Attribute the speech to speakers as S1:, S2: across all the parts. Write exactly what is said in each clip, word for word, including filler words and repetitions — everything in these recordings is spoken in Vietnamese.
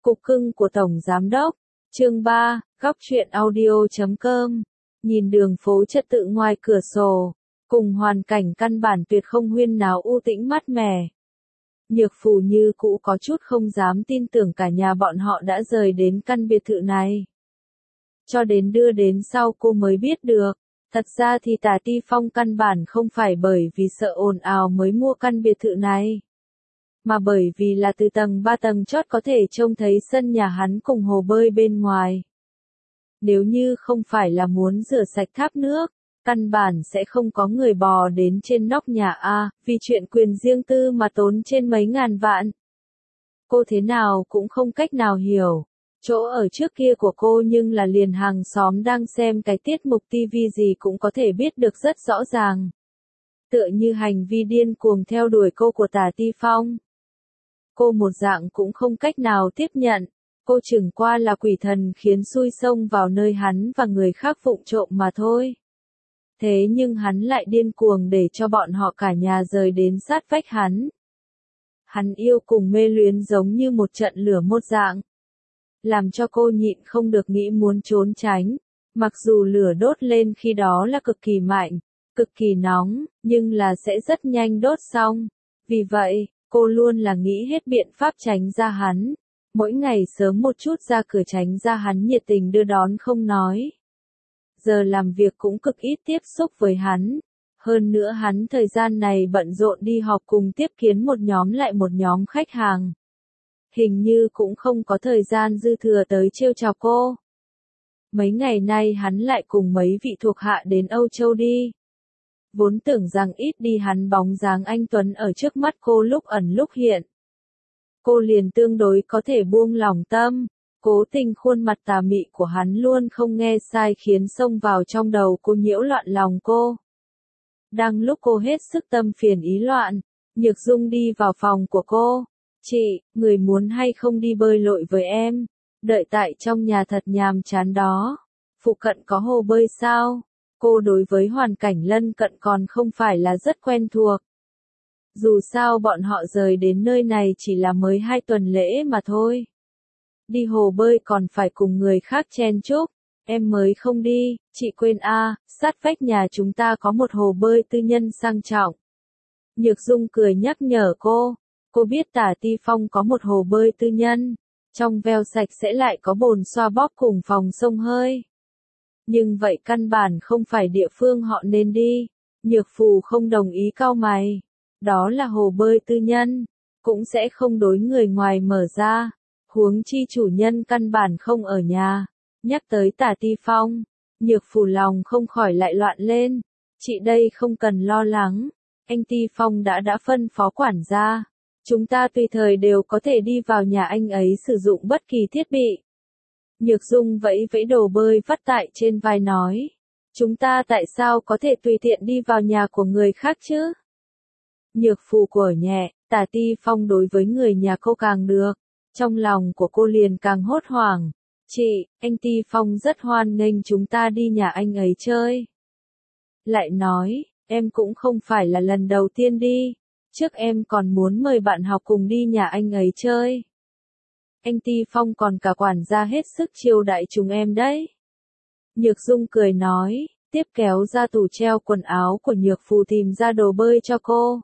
S1: Cục cưng của Tổng Giám Đốc. Chương ba, góc truyện audio chấm com. Nhìn đường phố trật tự ngoài cửa sổ, cùng hoàn cảnh căn bản tuyệt không huyên náo u tĩnh mát mẻ. Nhược Phù như cũ có chút không dám tin tưởng cả nhà bọn họ đã rời đến căn biệt thự này. Cho đến đưa đến sau cô mới biết được, thật ra thì Tả Ti Phong căn bản không phải bởi vì sợ ồn ào mới mua căn biệt thự này, mà bởi vì là từ tầng ba tầng chót có thể trông thấy sân nhà hắn cùng hồ bơi bên ngoài. Nếu như không phải là muốn rửa sạch tháp nước, căn bản sẽ không có người bò đến trên nóc nhà A, vì chuyện quyền riêng tư mà tốn trên mấy ngàn vạn. Cô thế nào cũng không cách nào hiểu. Chỗ ở trước kia của cô nhưng là liền hàng xóm đang xem cái tiết mục tivi gì cũng có thể biết được rất rõ ràng. Tựa như hành vi điên cuồng theo đuổi cô của Tả Ti Phong. Cô một dạng cũng không cách nào tiếp nhận, cô chừng qua là quỷ thần khiến xui xông vào nơi hắn và người khác vụng trộm mà thôi. Thế nhưng hắn lại điên cuồng để cho bọn họ cả nhà rời đến sát vách hắn. Hắn yêu cùng mê luyến giống như một trận lửa một dạng. Làm cho cô nhịn không được nghĩ muốn trốn tránh, mặc dù lửa đốt lên khi đó là cực kỳ mạnh, cực kỳ nóng, nhưng là sẽ rất nhanh đốt xong. Vì vậy, cô luôn là nghĩ hết biện pháp tránh ra hắn, mỗi ngày sớm một chút ra cửa tránh ra hắn nhiệt tình đưa đón không nói. Giờ làm việc cũng cực ít tiếp xúc với hắn, hơn nữa hắn thời gian này bận rộn đi họp cùng tiếp kiến một nhóm lại một nhóm khách hàng. Hình như cũng không có thời gian dư thừa tới trêu chọc cô. Mấy ngày nay hắn lại cùng mấy vị thuộc hạ đến Âu Châu đi. Vốn tưởng rằng ít đi hắn bóng dáng anh Tuấn ở trước mắt cô lúc ẩn lúc hiện. Cô liền tương đối có thể buông lòng tâm, cố tình khuôn mặt tà mị của hắn luôn không nghe sai khiến xông vào trong đầu cô nhiễu loạn lòng cô. Đang lúc cô hết sức tâm phiền ý loạn, Nhược Dung đi vào phòng của cô. Chị, người muốn hay không đi bơi lội với em? Đợi tại trong nhà thật nhàm chán đó. Phụ cận có hồ bơi sao? Cô đối với hoàn cảnh lân cận còn không phải là rất quen thuộc. Dù sao bọn họ rời đến nơi này chỉ là mới hai tuần lễ mà thôi. Đi hồ bơi còn phải cùng người khác chen chúc. Em mới không đi, chị quên a, à, sát vách nhà chúng ta có một hồ bơi tư nhân sang trọng. Nhược Dung cười nhắc nhở cô. Cô biết Tả Ti Phong có một hồ bơi tư nhân, trong veo sạch sẽ lại có bồn xoa bóp cùng phòng xông hơi. Nhưng vậy căn bản không phải địa phương họ nên đi. Nhược Phù không đồng ý cau mày. Đó là hồ bơi tư nhân, cũng sẽ không đối người ngoài mở ra. Huống chi chủ nhân căn bản không ở nhà. Nhắc tới Tả Ti Phong, Nhược Phù lòng không khỏi lại loạn lên. Chị đây không cần lo lắng, anh Ti Phong đã đã phân phó quản gia. Chúng ta tùy thời đều có thể đi vào nhà anh ấy sử dụng bất kỳ thiết bị. Nhược Dung vẫy vẫy đồ bơi vắt tại trên vai nói. Chúng ta tại sao có thể tùy tiện đi vào nhà của người khác chứ? Nhược Phù của nhẹ, Tả Ti Phong đối với người nhà cô càng được. Trong lòng của cô liền càng hốt hoảng. Chị, anh Ti Phong rất hoan nghênh chúng ta đi nhà anh ấy chơi. Lại nói, em cũng không phải là lần đầu tiên đi. Trước em còn muốn mời bạn học cùng đi nhà anh ấy chơi. Anh Ti Phong còn cả quản gia hết sức chiêu đãi chúng em đấy. Nhược Dung cười nói, tiếp kéo ra tủ treo quần áo của Nhược Phù tìm ra đồ bơi cho cô.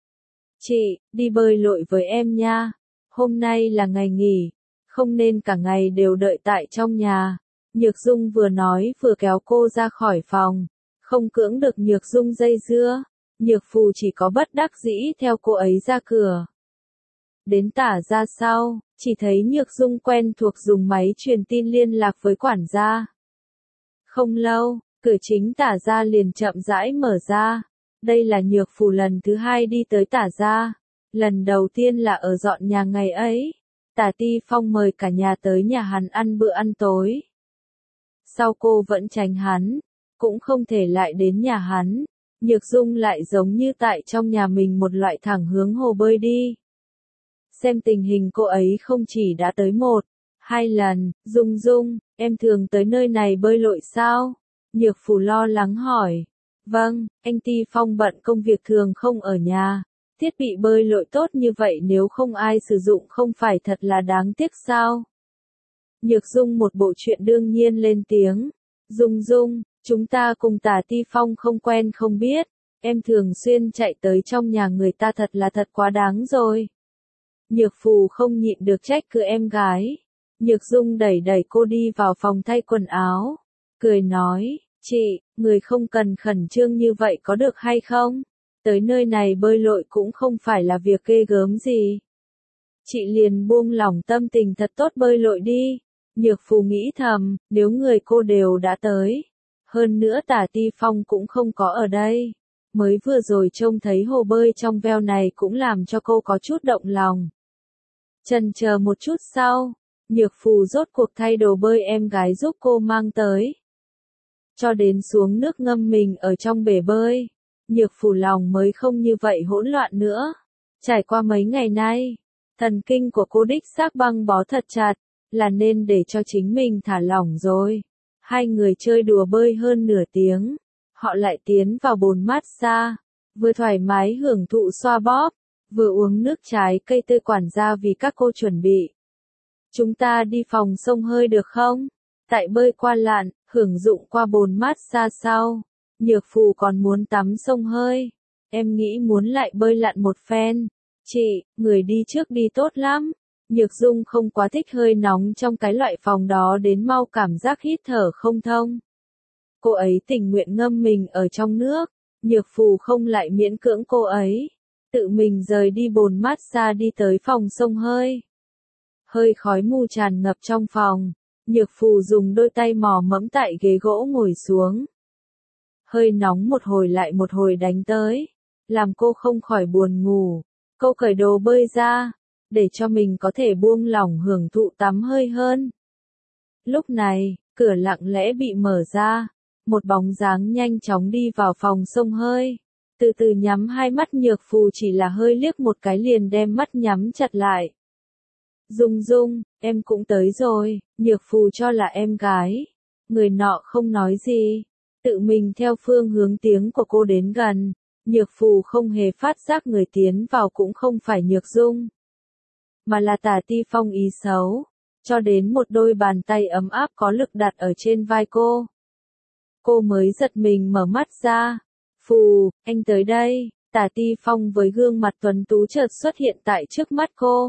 S1: Chị, đi bơi lội với em nha. Hôm nay là ngày nghỉ, không nên cả ngày đều đợi tại trong nhà. Nhược Dung vừa nói vừa kéo cô ra khỏi phòng. Không cưỡng được Nhược Dung dây dưa. Nhược Phù chỉ có bất đắc dĩ theo cô ấy ra cửa. Đến Tả ra sau, chỉ thấy Nhược Dung quen thuộc dùng máy truyền tin liên lạc với quản gia. Không lâu, cửa chính Tả ra liền chậm rãi mở ra. Đây là Nhược Phù lần thứ hai đi tới Tả ra. Lần đầu tiên là ở dọn nhà ngày ấy. Tả Ti Phong mời cả nhà tới nhà hắn ăn bữa ăn tối. Sau cô vẫn tránh hắn, cũng không thể lại đến nhà hắn. Nhược Dung lại giống như tại trong nhà mình một loại thẳng hướng hồ bơi đi. Xem tình hình cô ấy không chỉ đã tới một, hai lần. Dung Dung, em thường tới nơi này bơi lội sao? Nhược Phù lo lắng hỏi. Vâng, anh Ti Phong bận công việc thường không ở nhà. Thiết bị bơi lội tốt như vậy nếu không ai sử dụng không phải thật là đáng tiếc sao? Nhược Dung một bộ chuyện đương nhiên lên tiếng. Dung Dung, chúng ta cùng Tả Ti Phong không quen không biết, em thường xuyên chạy tới trong nhà người ta thật là thật quá đáng rồi. Nhược Phù không nhịn được trách cứ em gái. Nhược Dung đẩy đẩy cô đi vào phòng thay quần áo, cười nói, chị, người không cần khẩn trương như vậy có được hay không? Tới nơi này bơi lội cũng không phải là việc ghê gớm gì. Chị liền buông lỏng tâm tình thật tốt bơi lội đi. Nhược Phù nghĩ thầm, nếu người cô đều đã tới. Hơn nữa Tả Ti Phong cũng không có ở đây. Mới vừa rồi trông thấy hồ bơi trong veo này cũng làm cho cô có chút động lòng. Chần chờ một chút sau, Nhược Phù rốt cuộc thay đồ bơi em gái giúp cô mang tới. Cho đến xuống nước ngâm mình ở trong bể bơi, Nhược Phù lòng mới không như vậy hỗn loạn nữa. Trải qua mấy ngày nay, thần kinh của cô đích xác băng bó thật chặt, là nên để cho chính mình thả lỏng rồi. Hai người chơi đùa bơi hơn nửa tiếng, họ lại tiến vào bồn massage, vừa thoải mái hưởng thụ xoa bóp, vừa uống nước trái cây tươi quản gia vì các cô chuẩn bị. Chúng ta đi phòng sông hơi được không? Tại bơi qua lạn, hưởng dụng qua bồn massage sau, Nhược Phù còn muốn tắm sông hơi. Em nghĩ muốn lại bơi lặn một phen. Chị, người đi trước đi tốt lắm. Nhược Dung không quá thích hơi nóng trong cái loại phòng đó đến mau cảm giác hít thở không thông. Cô ấy tình nguyện ngâm mình ở trong nước, Nhược Phù không lại miễn cưỡng cô ấy. Tự mình rời đi bồn massage đi tới phòng sông hơi. Hơi khói mù tràn ngập trong phòng, Nhược Phù dùng đôi tay mò mẫm tại ghế gỗ ngồi xuống. Hơi nóng một hồi lại một hồi đánh tới, làm cô không khỏi buồn ngủ. Cô cởi đồ bơi ra, để cho mình có thể buông lỏng hưởng thụ tắm hơi hơn. Lúc này, cửa lặng lẽ bị mở ra, một bóng dáng nhanh chóng đi vào phòng sông hơi. Từ từ nhắm hai mắt Nhược Phù chỉ là hơi liếc một cái liền đem mắt nhắm chặt lại. Dung Dung, em cũng tới rồi, Nhược Phù cho là em gái. Người nọ không nói gì, tự mình theo phương hướng tiếng của cô đến gần. Nhược Phù không hề phát giác người tiến vào cũng không phải Nhược Dung, mà là Tả Ti Phong ý xấu, cho đến một đôi bàn tay ấm áp có lực đặt ở trên vai cô. Cô mới giật mình mở mắt ra. Phù, anh tới đây. Tả Ti Phong với gương mặt tuấn tú chợt xuất hiện tại trước mắt cô.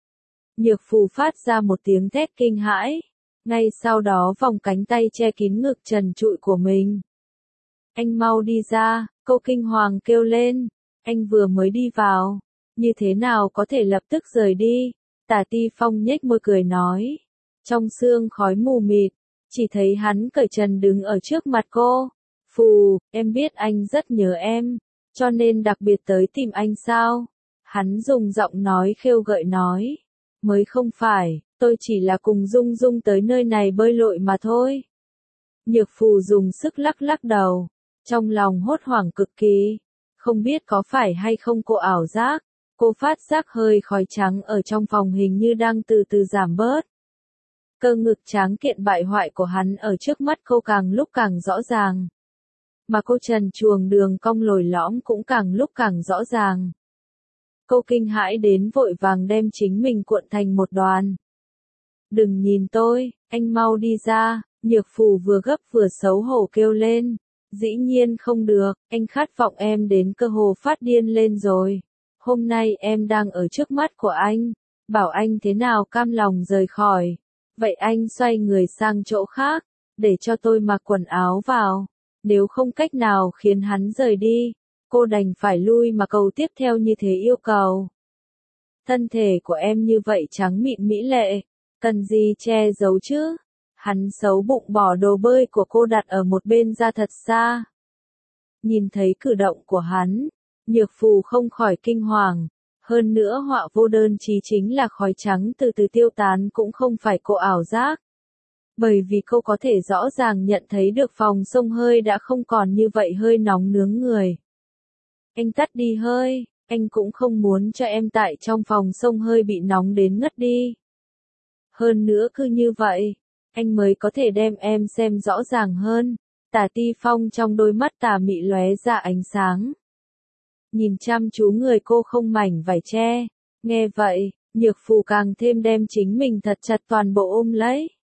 S1: Nhược Phù phát ra một tiếng thét kinh hãi, ngay sau đó vòng cánh tay che kín ngực trần trụi của mình. Anh mau đi ra, cô kinh hoàng kêu lên. Anh vừa mới đi vào, như thế nào có thể lập tức rời đi? Tả Ti Phong nhếch môi cười nói. Trong sương khói mù mịt, chỉ thấy hắn cởi trần đứng ở trước mặt cô. Phù, em biết anh rất nhớ em, cho nên đặc biệt tới tìm anh sao? Hắn dùng giọng nói khêu gợi nói. Mới không phải, tôi chỉ là cùng Dung Dung tới nơi này bơi lội mà thôi. Nhược Phù dùng sức lắc lắc đầu, trong lòng hốt hoảng cực kỳ. Không biết có phải hay không cô ảo giác, cô phát giác hơi khói trắng ở trong phòng hình như đang từ từ giảm bớt. Cơ ngực tráng kiện bại hoại của hắn ở trước mắt cô càng lúc càng rõ ràng. Mà cô trần truồng đường cong lồi lõm cũng càng lúc càng rõ ràng. Cô kinh hãi đến vội vàng đem chính mình cuộn thành một đoàn. Đừng nhìn tôi, anh mau đi ra. Nhược Phù vừa gấp vừa xấu hổ kêu lên. Dĩ nhiên không được, anh khát vọng em đến cơ hồ phát điên lên rồi. Hôm nay em đang ở trước mắt của anh, bảo anh thế nào cam lòng rời khỏi. Vậy anh xoay người sang chỗ khác, để cho tôi mặc quần áo vào. Nếu không cách nào khiến hắn rời đi, cô đành phải lui mà cầu tiếp theo như thế yêu cầu. Thân thể của em như vậy trắng mịn mỹ lệ, cần gì che giấu chứ? Hắn xấu bụng bỏ đồ bơi của cô đặt ở một bên ra thật xa. Nhìn thấy cử động của hắn, Nhược Phù không khỏi kinh hoàng. Hơn nữa họa vô đơn chí chính là khói trắng từ từ tiêu tán cũng không phải cô ảo giác. Bởi vì cô có thể rõ ràng nhận thấy được phòng sông hơi đã không còn như vậy hơi nóng nướng người. Anh tắt đi hơi, anh cũng không muốn cho em tại trong phòng sông hơi bị nóng đến ngất đi. Hơn nữa cứ như vậy, anh mới có thể đem em xem rõ ràng hơn. Tả Ti Phong trong đôi mắt tà mị lóe ra ánh sáng. Nhìn chăm chú người cô không mảnh vải che. Nghe vậy, Nhược Phù càng thêm đem chính mình thật chặt toàn bộ ôm lấy.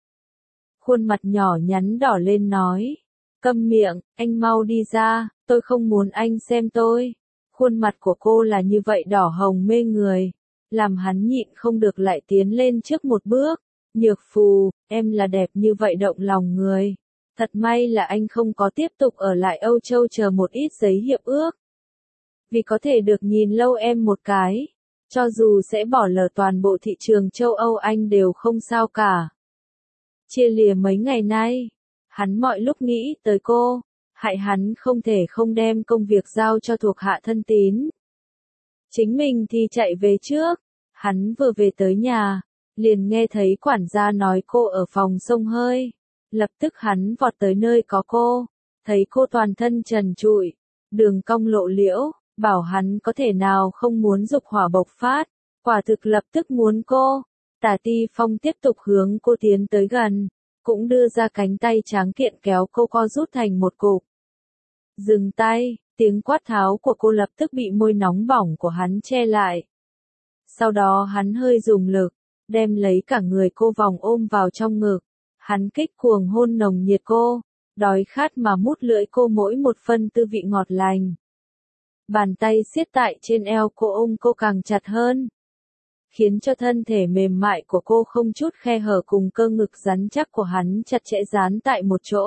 S1: khuôn mặt nhỏ nhắn đỏ lên nói. Câm miệng, anh mau đi ra, tôi không muốn anh xem tôi. Khuôn mặt của cô là như vậy đỏ hồng mê người, làm hắn nhịn không được lại tiến lên trước một bước. Nhược Phù, em là đẹp như vậy động lòng người. Thật may là anh không có tiếp tục ở lại Âu Châu chờ một ít giấy hiệp ước. Vì có thể được nhìn lâu em một cái, cho dù sẽ bỏ lỡ toàn bộ thị trường châu Âu anh đều không sao cả. Chia lìa mấy ngày nay, hắn mọi lúc nghĩ tới cô, hại hắn không thể không đem công việc giao cho thuộc hạ thân tín. Chính mình thì chạy về trước, hắn vừa về tới nhà, liền nghe thấy quản gia nói cô ở phòng xông hơi. Lập tức hắn vọt tới nơi có cô, thấy cô toàn thân trần trụi, đường cong lộ liễu, bảo hắn có thể nào không muốn dục hỏa bộc phát, quả thực lập tức muốn cô. Tả Ti Phong tiếp tục hướng cô tiến tới gần, cũng đưa ra cánh tay tráng kiện kéo cô co rút thành một cục. Dừng tay, tiếng quát tháo của cô lập tức bị môi nóng bỏng của hắn che lại. Sau đó hắn hơi dùng lực, đem lấy cả người cô vòng ôm vào trong ngực. Hắn kích cuồng hôn nồng nhiệt cô, đói khát mà mút lưỡi cô mỗi một phân tư vị ngọt lành. Bàn tay siết tại trên eo cô ôm cô càng chặt hơn, khiến cho thân thể mềm mại của cô không chút khe hở cùng cơ ngực rắn chắc của hắn chặt chẽ dán tại một chỗ.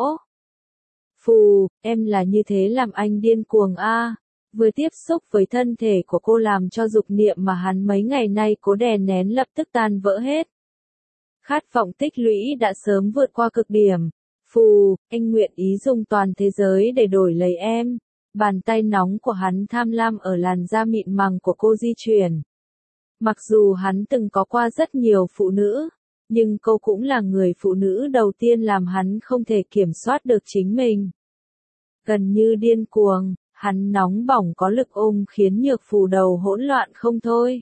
S1: Phù, em là như thế làm anh điên cuồng a. À. Vừa tiếp xúc với thân thể của cô làm cho dục niệm mà hắn mấy ngày nay cố đè nén lập tức tan vỡ hết. Khát vọng tích lũy đã sớm vượt qua cực điểm. Phù, anh nguyện ý dùng toàn thế giới để đổi lấy em. Bàn tay nóng của hắn tham lam ở làn da mịn màng của cô di chuyển. Mặc dù hắn từng có qua rất nhiều phụ nữ, nhưng cô cũng là người phụ nữ đầu tiên làm hắn không thể kiểm soát được chính mình. Gần như điên cuồng, hắn nóng bỏng có lực ôm khiến Nhược Phù đầu hỗn loạn không thôi.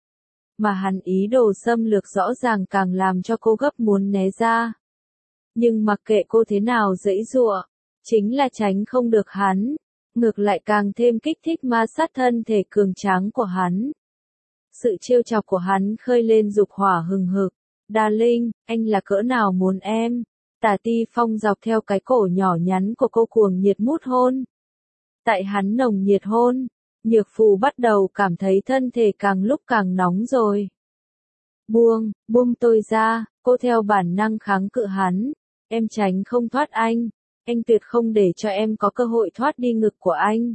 S1: Mà hắn ý đồ xâm lược rõ ràng càng làm cho cô gấp muốn né ra. Nhưng mặc kệ cô thế nào giãy giụa, chính là tránh không được hắn, ngược lại càng thêm kích thích ma sát thân thể cường tráng của hắn. Sự trêu chọc của hắn khơi lên dục hỏa hừng hực. Darling, anh là cỡ nào muốn em? Tả Ti Phong dọc theo cái cổ nhỏ nhắn của cô cuồng nhiệt mút hôn. Tại hắn nồng nhiệt hôn, Nhược Phù bắt đầu cảm thấy thân thể càng lúc càng nóng rồi. Buông, buông tôi ra, cô theo bản năng kháng cự hắn. Em tránh không thoát anh, anh tuyệt không để cho em có cơ hội thoát đi ngực của anh.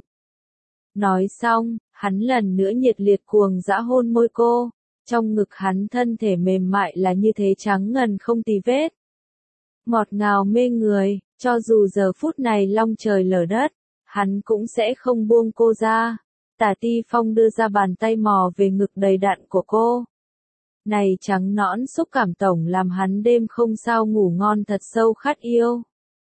S1: Nói xong, hắn lần nữa nhiệt liệt cuồng dã hôn môi cô. Trong ngực hắn thân thể mềm mại là như thế trắng ngần không tì vết. Ngọt ngào mê người, cho dù giờ phút này long trời lở đất, hắn cũng sẽ không buông cô ra. Tả Ti Phong đưa ra bàn tay mò về ngực đầy đặn của cô. Này trắng nõn xúc cảm tổng làm hắn đêm không sao ngủ ngon thật sâu khát yêu.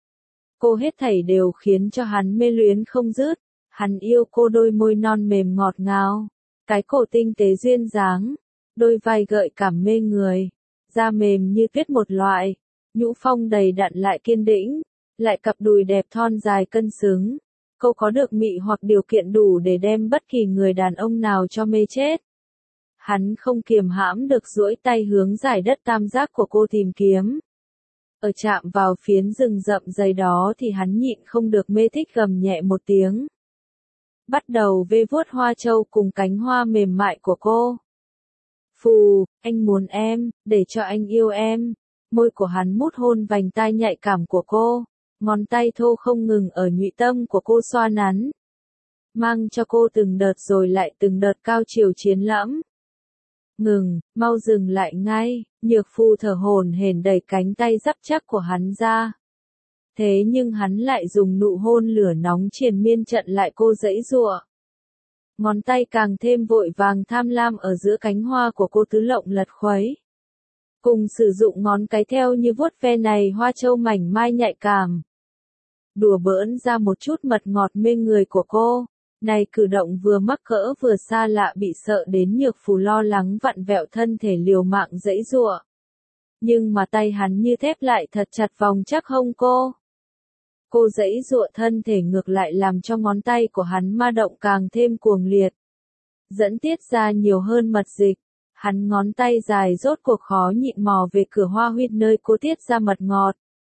S1: Cô hết thảy đều khiến cho hắn mê luyến không dứt. Hắn yêu cô đôi môi non mềm ngọt ngào, cái cổ tinh tế duyên dáng, đôi vai gợi cảm mê người, da mềm như tuyết một loại, nhũ phong đầy đặn lại kiên định, lại cặp đùi đẹp thon dài cân xứng. Cô có được mị hoặc điều kiện đủ để đem bất kỳ người đàn ông nào cho mê chết. Hắn không kiềm hãm được duỗi tay hướng dải đất tam giác của cô tìm kiếm. Ở chạm vào phiến rừng rậm dày đó thì hắn nhịn không được mê thích gầm nhẹ một tiếng. Bắt đầu vê vuốt hoa châu cùng cánh hoa mềm mại của cô. Phù, anh muốn em, để cho anh yêu em. Môi của hắn mút hôn vành tai nhạy cảm của cô, ngón tay thô không ngừng ở nhụy tâm của cô xoa nắn. Mang cho cô từng đợt rồi lại từng đợt cao chiều chiến lẫm. Ngừng, mau dừng lại ngay, Nhược Phù thở hổn hển đẩy cánh tay rắn chắc của hắn ra. Thế nhưng hắn lại dùng nụ hôn lửa nóng triền miên chặn lại cô giãy giụa. Ngón tay càng thêm vội vàng tham lam ở giữa cánh hoa của cô tứ lộng lật khuấy. Cùng sử dụng ngón cái theo như vuốt ve này hoa châu mảnh mai nhạy cảm. Đùa bỡn ra một chút mật ngọt mê người của cô. Này cử động vừa mắc cỡ vừa xa lạ bị sợ đến Nhược Phù lo lắng vặn vẹo thân thể liều mạng giãy giụa. Nhưng mà tay hắn như thép lại thật chặt vòng chắc hông cô. Cô giãy giụa thân thể ngược lại làm cho ngón tay của hắn ma động càng thêm cuồng liệt. Dẫn tiết ra nhiều hơn mật dịch. Hắn ngón tay dài rốt cuộc khó nhịn mò về cửa hoa huyệt nơi cô tiết ra mật ngọt.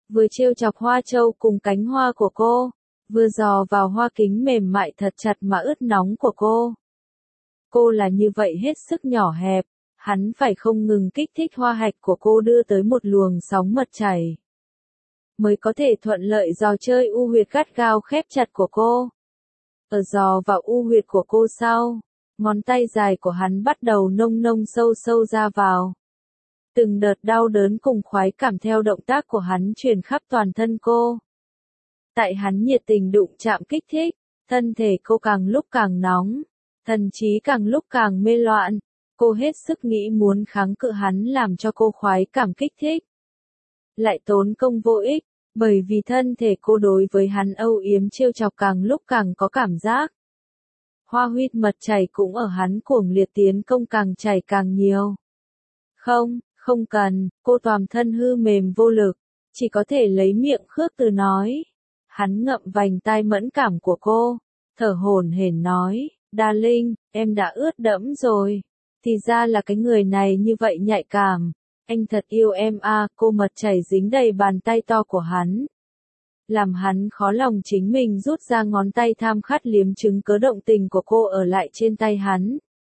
S1: vừa trêu chọc hoa châu cùng cánh hoa của cô, vừa dò vào hoa kính mềm mại thật chặt mà ướt nóng của cô. Cô là như vậy hết sức nhỏ hẹp, hắn phải không ngừng kích thích hoa hạch của cô đưa tới một luồng sóng mật chảy, mới có thể thuận lợi dò chơi u huyệt gắt gao khép chặt của cô. Ở dò vào u huyệt của cô sau, ngón tay dài của hắn bắt đầu nông nông sâu sâu ra vào. Từng đợt đau đớn cùng khoái cảm theo động tác của hắn truyền khắp toàn thân cô. Tại hắn nhiệt tình đụng chạm kích thích, thân thể cô càng lúc càng nóng, thần trí càng lúc càng mê loạn. Cô hết sức nghĩ muốn kháng cự hắn làm cho cô khoái cảm kích thích. Lại tốn công vô ích, bởi vì thân thể cô đối với hắn âu yếm trêu chọc càng lúc càng có cảm giác. Hoa huyết mật chảy cũng ở hắn cuồng liệt tiến công càng chảy càng nhiều. Không, không cần, cô toàn thân hư mềm vô lực, chỉ có thể lấy miệng khước từ nói. Hắn ngậm vành tai mẫn cảm của cô, thở hổn hển nói, Darling, em đã ướt đẫm rồi. Thì ra là cái người này như vậy nhạy cảm. Anh thật yêu em à, cô mật chảy dính đầy bàn tay to của hắn. Làm hắn khó lòng chính mình rút ra ngón tay tham khát liếm chứng cớ động tình của cô ở lại trên tay hắn.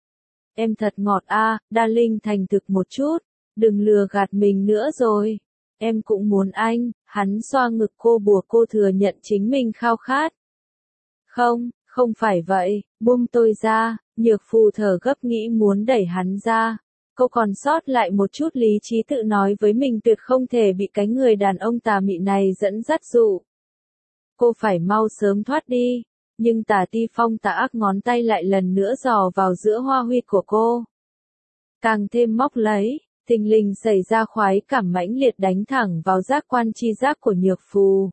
S1: Em thật ngọt à, Darling thành thực một chút, đừng lừa gạt mình nữa rồi. Em cũng muốn anh, hắn xoa ngực cô buộc cô thừa nhận chính mình khao khát. Không, không phải vậy, buông tôi ra, nhược phù thở gấp nghĩ muốn đẩy hắn ra. Cô còn sót lại một chút lý trí tự nói với mình tuyệt không thể bị cái người đàn ông tà mị này dẫn dắt dụ. Cô phải mau sớm thoát đi, nhưng Tả Ti Phong tà ác ngón tay lại lần nữa dò vào giữa hoa huyệt của cô. Càng thêm móc lấy, thình lình xảy ra khoái cảm mãnh liệt đánh thẳng vào giác quan chi giác của nhược phù.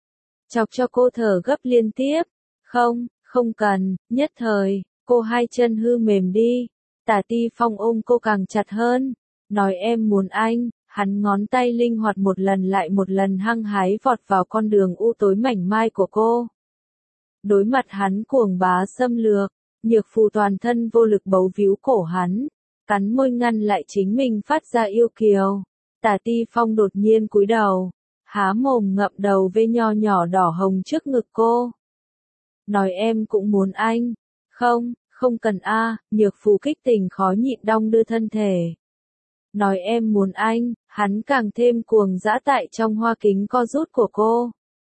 S1: Chọc cho cô thở gấp liên tiếp. Không, không cần, nhất thời, cô hai chân hư mềm đi. Tả Ti Phong ôm cô càng chặt hơn, nói em muốn anh, hắn ngón tay linh hoạt một lần lại một lần hăng hái vọt vào con đường u tối mảnh mai của cô. Đối mặt hắn cuồng bá xâm lược, nhược phù toàn thân vô lực bấu víu cổ hắn, cắn môi ngăn lại chính mình phát ra yêu kiều. Tả Ti Phong đột nhiên cúi đầu, há mồm ngậm đầu vê nho nhỏ đỏ hồng trước ngực cô. Nói em cũng muốn anh, không. Không cần a, à, nhược phù kích tình khó nhịn đong đưa thân thể. Nói em muốn anh, hắn càng thêm cuồng dã tại trong hoa kính co rút của cô.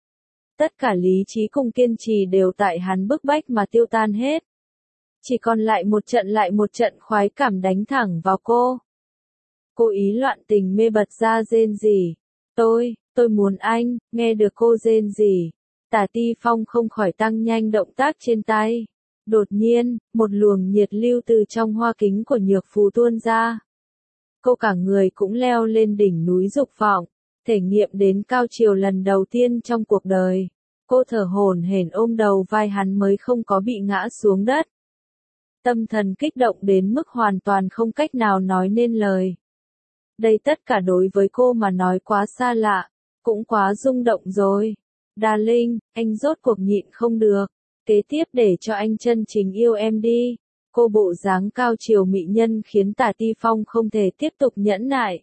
S1: Tất cả lý trí cùng kiên trì đều tại hắn bức bách mà tiêu tan hết. Chỉ còn lại một trận lại một trận khoái cảm đánh thẳng vào cô. Cô ý loạn tình mê bật ra rên rỉ. Tôi, tôi muốn anh, nghe được cô rên rỉ. Tả Ti Phong không khỏi tăng nhanh động tác trên tay. Đột nhiên, một luồng nhiệt lưu từ trong hoa kính của nhược phù tuôn ra. Cô cả người cũng leo lên đỉnh núi dục vọng, thể nghiệm đến cao triều lần đầu tiên trong cuộc đời. Cô thở hổn hển ôm đầu vai hắn mới không có bị ngã xuống đất. Tâm thần kích động đến mức hoàn toàn không cách nào nói nên lời. Đây tất cả đối với cô mà nói quá xa lạ, cũng quá rung động rồi. Darling, anh rốt cuộc nhịn không được. Kế tiếp để cho anh chân chính yêu em đi. Cô bộ dáng cao triều mị nhân khiến Tả Ti Phong không thể tiếp tục nhẫn nại.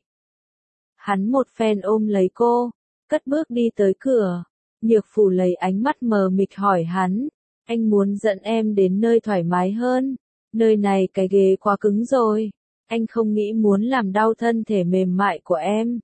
S1: Hắn một phen ôm lấy cô, cất bước đi tới cửa. Nhược phù lấy ánh mắt mờ mịt hỏi hắn, anh muốn dẫn em đến nơi thoải mái hơn. Nơi này cái ghế quá cứng rồi, anh không nghĩ muốn làm đau thân thể mềm mại của em.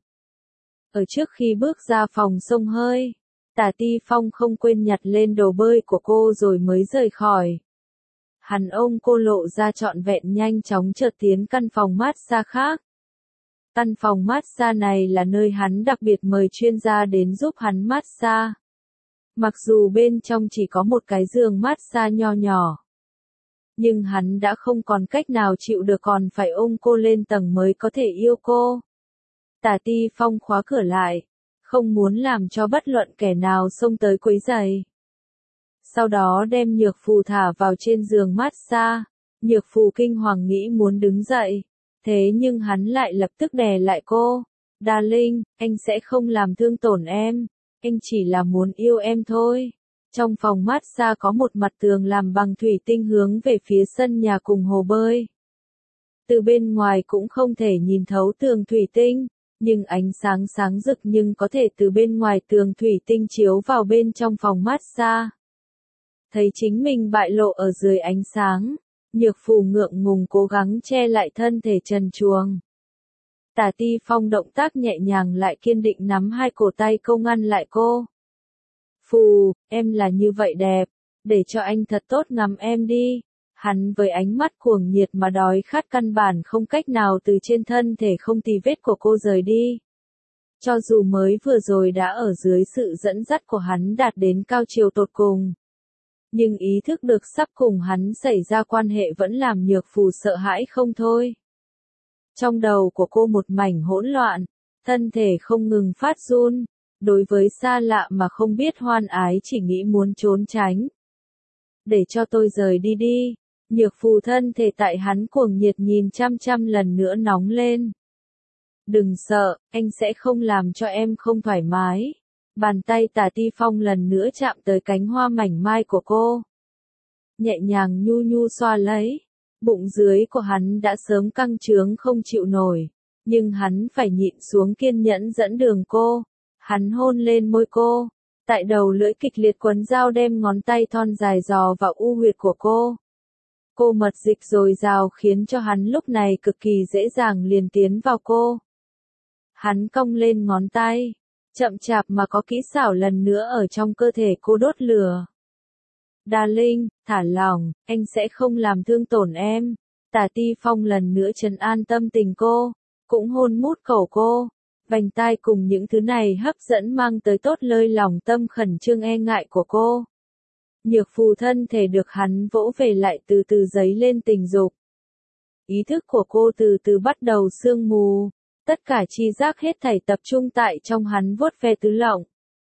S1: Ở trước khi bước ra phòng xông hơi, Tả Ti Phong không quên nhặt lên đồ bơi của cô rồi mới rời khỏi. Hắn ôm cô lộ ra trọn vẹn nhanh chóng chợt tiến căn phòng massage khác. Căn phòng massage này là nơi hắn đặc biệt mời chuyên gia đến giúp hắn massage. Mặc dù bên trong chỉ có một cái giường massage nho nhỏ, nhưng hắn đã không còn cách nào chịu được còn phải ôm cô lên tầng mới có thể yêu cô. Tả Ti Phong khóa cửa lại, không muốn làm cho bất luận kẻ nào xông tới quấy rầy. Sau đó đem nhược phù thả vào trên giường massage. Nhược phù kinh hoàng nghĩ muốn đứng dậy, thế nhưng hắn lại lập tức đè lại cô. Darling, anh sẽ không làm thương tổn em, anh chỉ là muốn yêu em thôi. Trong phòng massage có một mặt tường làm bằng thủy tinh hướng về phía sân nhà cùng hồ bơi. Từ bên ngoài cũng không thể nhìn thấu tường thủy tinh, Nhưng ánh sáng sáng rực nhưng có thể từ bên ngoài tường thủy tinh chiếu vào bên trong phòng massage. Thấy chính mình bại lộ ở dưới ánh sáng, Nhược Phù ngượng ngùng cố gắng che lại thân thể trần truồng. Tả Ti Phong động tác nhẹ nhàng lại kiên định nắm hai cổ tay cô ngăn lại cô. Phù, em là như vậy đẹp, để cho anh thật tốt ngắm em đi. Hắn với ánh mắt cuồng nhiệt mà đói khát căn bản không cách nào từ trên thân thể không tì vết của cô rời đi. Cho dù mới vừa rồi đã ở dưới sự dẫn dắt của hắn đạt đến cao chiều tột cùng. Nhưng ý thức được sắp cùng hắn xảy ra quan hệ vẫn làm Nhược Phù sợ hãi không thôi. Trong đầu của cô một mảnh hỗn loạn, thân thể không ngừng phát run, đối với xa lạ mà không biết hoan ái chỉ nghĩ muốn trốn tránh. Để cho tôi rời đi đi, Nhược Phù thân thể tại hắn cuồng nhiệt nhìn chăm chăm lần nữa nóng lên. Đừng sợ, anh sẽ không làm cho em không thoải mái. Bàn tay Tả Ti Phong lần nữa chạm tới cánh hoa mảnh mai của cô. Nhẹ nhàng nhu nhu xoa lấy. Bụng dưới của hắn đã sớm căng trướng không chịu nổi. Nhưng hắn phải nhịn xuống kiên nhẫn dẫn đường cô. Hắn hôn lên môi cô. Tại đầu lưỡi kịch liệt quấn dao đem ngón tay thon dài dò vào u huyệt của cô. Cô mật dịch dồi dào khiến cho hắn lúc này cực kỳ dễ dàng liền tiến vào cô. Hắn cong lên ngón tay. Chậm chạp mà có kỹ xảo lần nữa ở trong cơ thể cô đốt lửa. Darling, thả lỏng, anh sẽ không làm thương tổn em. Tả Ti Phong lần nữa trấn an tâm tình cô, cũng hôn mút cổ cô. Vành tai cùng những thứ này hấp dẫn mang tới tốt lơi lòng tâm khẩn trương e ngại của cô. Nhược Phù thân thể được hắn vỗ về lại từ từ dấy lên tình dục. Ý thức của cô từ từ bắt đầu sương mù. Tất cả chi giác hết thảy tập trung tại trong hắn vuốt ve tứ lộng.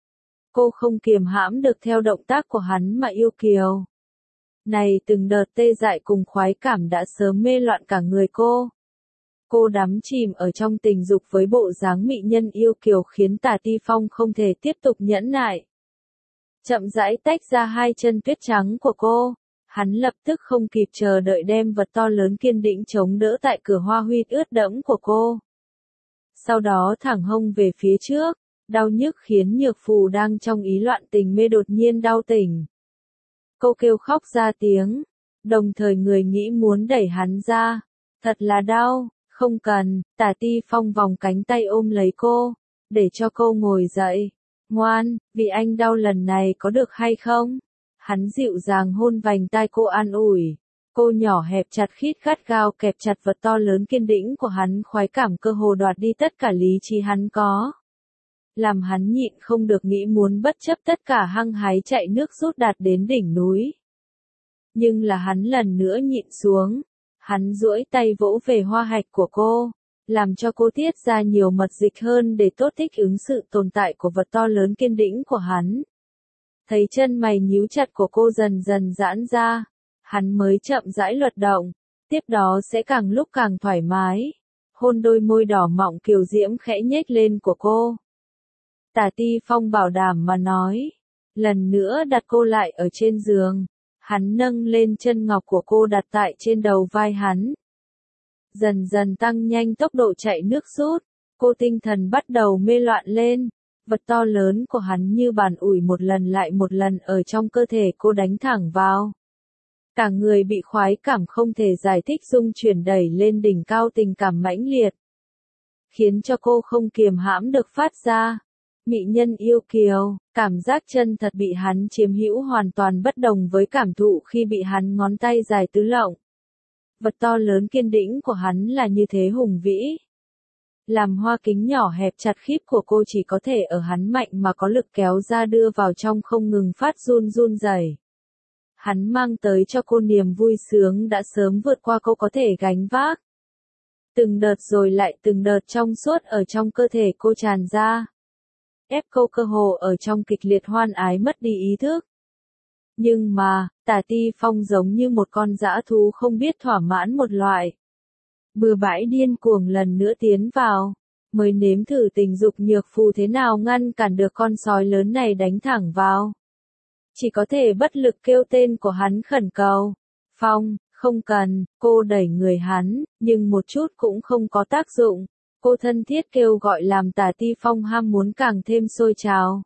S1: Cô không kiềm hãm được theo động tác của hắn mà yêu kiều. Này từng đợt tê dại cùng khoái cảm đã sớm mê loạn cả người cô. Cô đắm chìm ở trong tình dục với bộ dáng mỹ nhân yêu kiều khiến Tả Ti Phong không thể tiếp tục nhẫn nại. Chậm rãi tách ra hai chân tuyết trắng của cô. Hắn lập tức không kịp chờ đợi đem vật to lớn kiên định chống đỡ tại cửa hoa huyệt ướt đẫm của cô. Sau đó thẳng hông về phía trước, đau nhức khiến Nhược Phù đang trong ý loạn tình mê đột nhiên đau tỉnh. Cô kêu khóc ra tiếng, đồng thời người nghĩ muốn đẩy hắn ra. Thật là đau, không cần, Tả Ti Phong vòng cánh tay ôm lấy cô, để cho cô ngồi dậy. Ngoan, vì anh đau lần này có được hay không? Hắn dịu dàng hôn vành tai cô an ủi. Cô nhỏ hẹp chặt khít gắt gao kẹp chặt vật to lớn kiên định của hắn, khoái cảm cơ hồ đoạt đi tất cả lý trí hắn có. Làm hắn nhịn không được nghĩ muốn bất chấp tất cả hăng hái chạy nước rút đạt đến đỉnh núi. Nhưng là hắn lần nữa nhịn xuống. Hắn duỗi tay vỗ về hoa hạch của cô, làm cho cô tiết ra nhiều mật dịch hơn để tốt thích ứng sự tồn tại của vật to lớn kiên định của hắn. Thấy chân mày nhíu chặt của cô dần dần giãn ra. Hắn mới chậm rãi luật động, tiếp đó sẽ càng lúc càng thoải mái. Hôn đôi môi đỏ mọng kiều diễm khẽ nhếch lên của cô. Tả Ti Phong bảo đảm mà nói. Lần nữa đặt cô lại ở trên giường. Hắn nâng lên chân ngọc của cô đặt tại trên đầu vai hắn. Dần dần tăng nhanh tốc độ chạy nước rút. Cô tinh thần bắt đầu mê loạn lên. Vật to lớn của hắn như bàn ủi một lần lại một lần ở trong cơ thể cô đánh thẳng vào. Cả người bị khoái cảm không thể giải thích rung chuyển đẩy lên đỉnh cao tình cảm mãnh liệt. Khiến cho cô không kiềm hãm được phát ra. Mỹ nhân yêu kiều, cảm giác chân thật bị hắn chiếm hữu hoàn toàn bất đồng với cảm thụ khi bị hắn ngón tay dài tứ lộng. Vật to lớn kiên định của hắn là như thế hùng vĩ. Làm hoa kính nhỏ hẹp chặt khít của cô chỉ có thể ở hắn mạnh mà có lực kéo ra đưa vào trong không ngừng phát run run rẩy. Hắn mang tới cho cô niềm vui sướng đã sớm vượt qua cô có thể gánh vác. Từng đợt rồi lại từng đợt trong suốt ở trong cơ thể cô tràn ra. Ép cô cơ hồ ở trong kịch liệt hoan ái mất đi ý thức. Nhưng mà, Tả Ti Phong giống như một con dã thú không biết thỏa mãn một loại. Bừa bãi điên cuồng lần nữa tiến vào. Mới nếm thử tình dục Nhược Phù thế nào ngăn cản được con sói lớn này đánh thẳng vào. Chỉ có thể bất lực kêu tên của hắn khẩn cầu. Phong, không cần, cô đẩy người hắn, nhưng một chút cũng không có tác dụng. Cô thân thiết kêu gọi làm Tả Ti Phong ham muốn càng thêm sôi trào.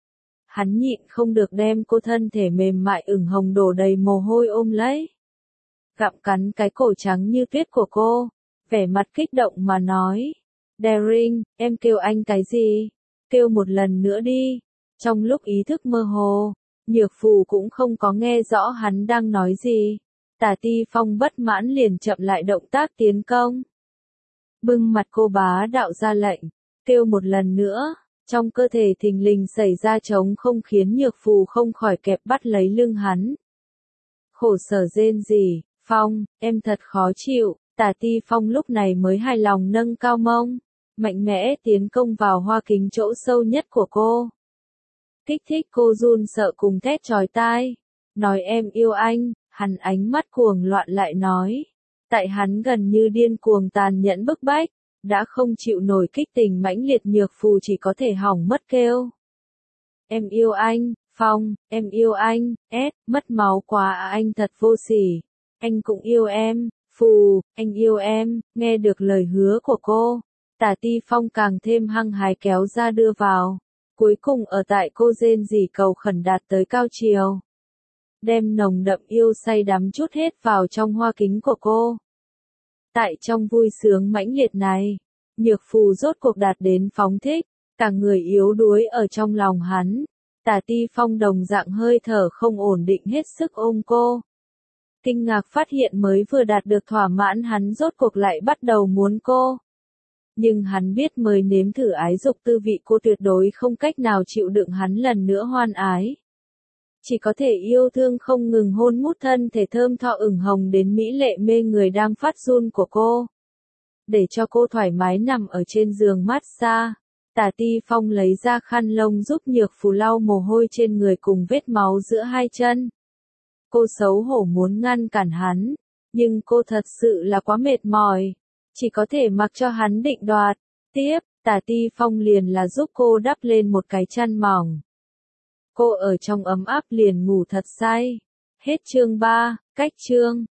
S1: Hắn nhịn không được đem cô thân thể mềm mại ửng hồng đổ đầy mồ hôi ôm lấy. Gặm cắn cái cổ trắng như tuyết của cô, vẻ mặt kích động mà nói. Daring, em kêu anh cái gì? Kêu một lần nữa đi. Trong lúc ý thức mơ hồ, Nhược Phù cũng không có nghe rõ hắn đang nói gì. Tả Ti Phong bất mãn liền chậm lại động tác tiến công. Bưng mặt cô bá đạo ra lệnh, kêu một lần nữa. Trong cơ thể thình lình xảy ra trống không khiến Nhược Phù không khỏi kẹp bắt lấy lưng hắn. Khổ sở rên rỉ, Phong, em thật khó chịu. Tả Ti Phong lúc này mới hài lòng nâng cao mông, mạnh mẽ tiến công vào hoa kính chỗ sâu nhất của cô. Kích thích cô run sợ cùng thét chói tai. Nói em yêu anh, hắn ánh mắt cuồng loạn lại nói. Tại hắn gần như điên cuồng tàn nhẫn bức bách, đã không chịu nổi kích tình mãnh liệt Nhược Phù chỉ có thể hỏng mất kêu. Em yêu anh, Phong, em yêu anh, ét, mất máu quá à, anh thật vô sỉ. Anh cũng yêu em, Phù, anh yêu em, nghe được lời hứa của cô. Tả Ti Phong càng thêm hăng hái kéo ra đưa vào. Cuối cùng ở tại cô rên rỉ cầu khẩn đạt tới cao chiều. Đem nồng đậm yêu say đắm chút hết vào trong hoa kính của cô. Tại trong vui sướng mãnh liệt này, Nhược Phù rốt cuộc đạt đến phóng thích, cả người yếu đuối ở trong lòng hắn. Tả Ti Phong đồng dạng hơi thở không ổn định hết sức ôm cô. Kinh ngạc phát hiện mới vừa đạt được thỏa mãn hắn rốt cuộc lại bắt đầu muốn cô. Nhưng hắn biết mới nếm thử ái dục tư vị cô tuyệt đối không cách nào chịu đựng hắn lần nữa hoan ái. Chỉ có thể yêu thương không ngừng hôn mút thân thể thơm tho ửng hồng đến mỹ lệ mê người đang phát run của cô. Để cho cô thoải mái nằm ở trên giường massage, Tả Ti Phong lấy ra khăn lông giúp Nhược Phù lau mồ hôi trên người cùng vết máu giữa hai chân. Cô xấu hổ muốn ngăn cản hắn, nhưng cô thật sự là quá mệt mỏi, chỉ có thể mặc cho hắn định đoạt. Tiếp, Tả Ti Phong liền là giúp cô đắp lên một cái chăn mỏng. Cô ở trong ấm áp liền ngủ thật say. Hết chương ba, cách chương.